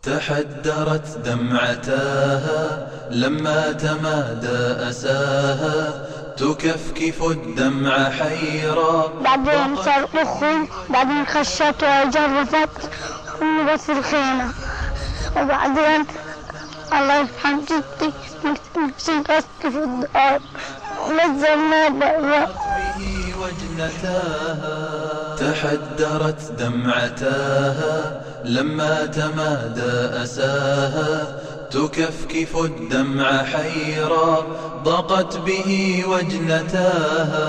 تحدرت دمعتاها لما تمادى أساها، تكفكف الدمع حيرا. بعدين صار أخوي، بعدين خشت وجرفت أمي بس الخيمة، وبعدين الله يرحم جدي نسيت في الدار ونزلنا برا. تحدرت دمعتاها لما تمادى أساها، تكفكف الدمع حيرا، ضاقت به وجنتاها.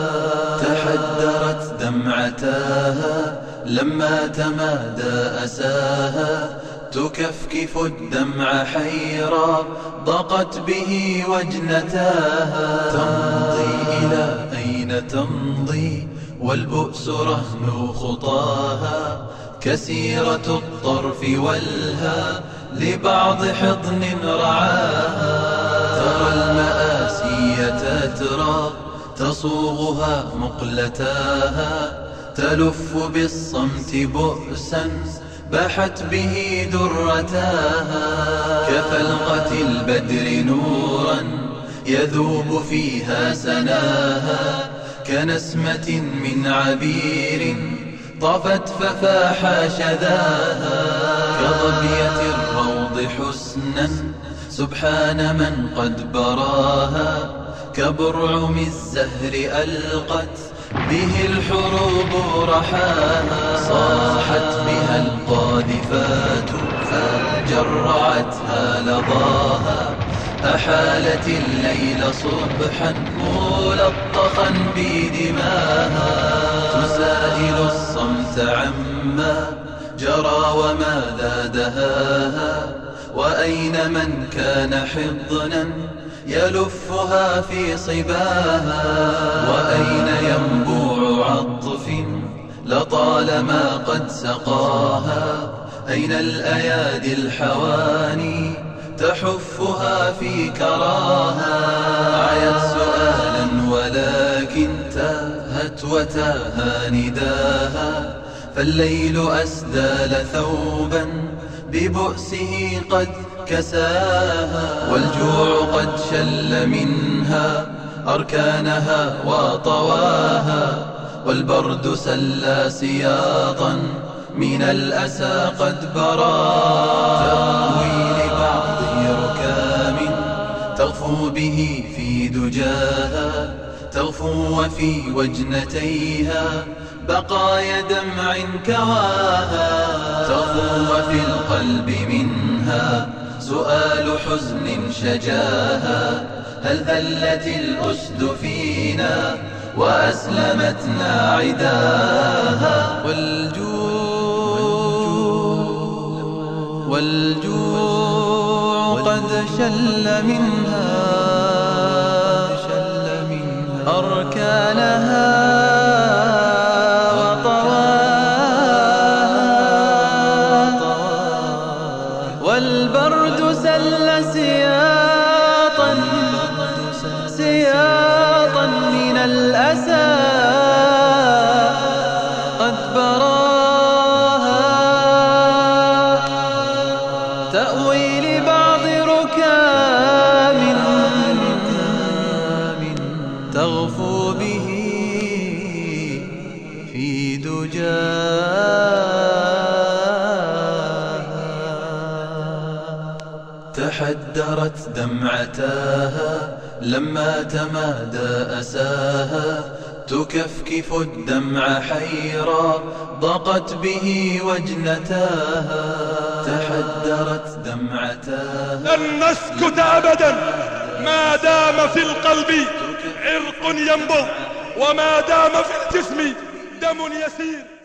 تحدرت دمعتاها لما تمادى أساها، تكفكف الدمع حيرا، ضاقت به وجنتاها. تمضي إلى أين تمضي والبؤس رهن خطاها، كسيرة الطرف والها لبعض حضن رعاها. ترى المآسي تترى تصوغها مقلتاها، تلف بالصمت بؤسا بحت به درتاها. كفلقة البدر نورا يذوب فيها سناها، كنسمة من عبير طفت ففاح شذاها. كظبية الروض حسنا سبحان من قد براها، كبرعم الزهر ألقت به الحروب رحاها. صاحت بها القاذفات فجرعتها لظاها، أحالت الليل صبحا ملطخا بدماها. تسائل الصمت عما جرى وماذا دهاها، وأين من كان حضنا يلفها في صباها. وأين ينبوع عطف لطالما قد سقاها، أين الأيادي الحواني تحفها في كراها. عيت سؤالا ولكن تاهت وتاها نداها، فالليل أسدال ثوبا ببؤسه قد كساها. والجوع قد شل منها أركانها وطواها، والبرد سلى سياطا من الأسى قد براها. تأوي لبعض ركام تغفو به في دجاها، تغفو وفي وجنتيها بقايا دمع كواها. تغفو وفي القلب منها سؤال حزن شجاها، هل ذلت الأسد فينا وأسلمتنا عداها. والجوع قد شل منها أركانها وطواها، والبرد سل سياطا من الأسى قد براها. تأوي لبعض ركام تغفو به في دجاها. تحدرت دمعتاها لما تمادى أساها، تكفكف الدمع حيرا، ضاقت به وجنتاها. تحدرت دمعتاها. لن نسكت أبدا ما دام في القلب عرق ينبض، وما دام في الجسم دم يسير.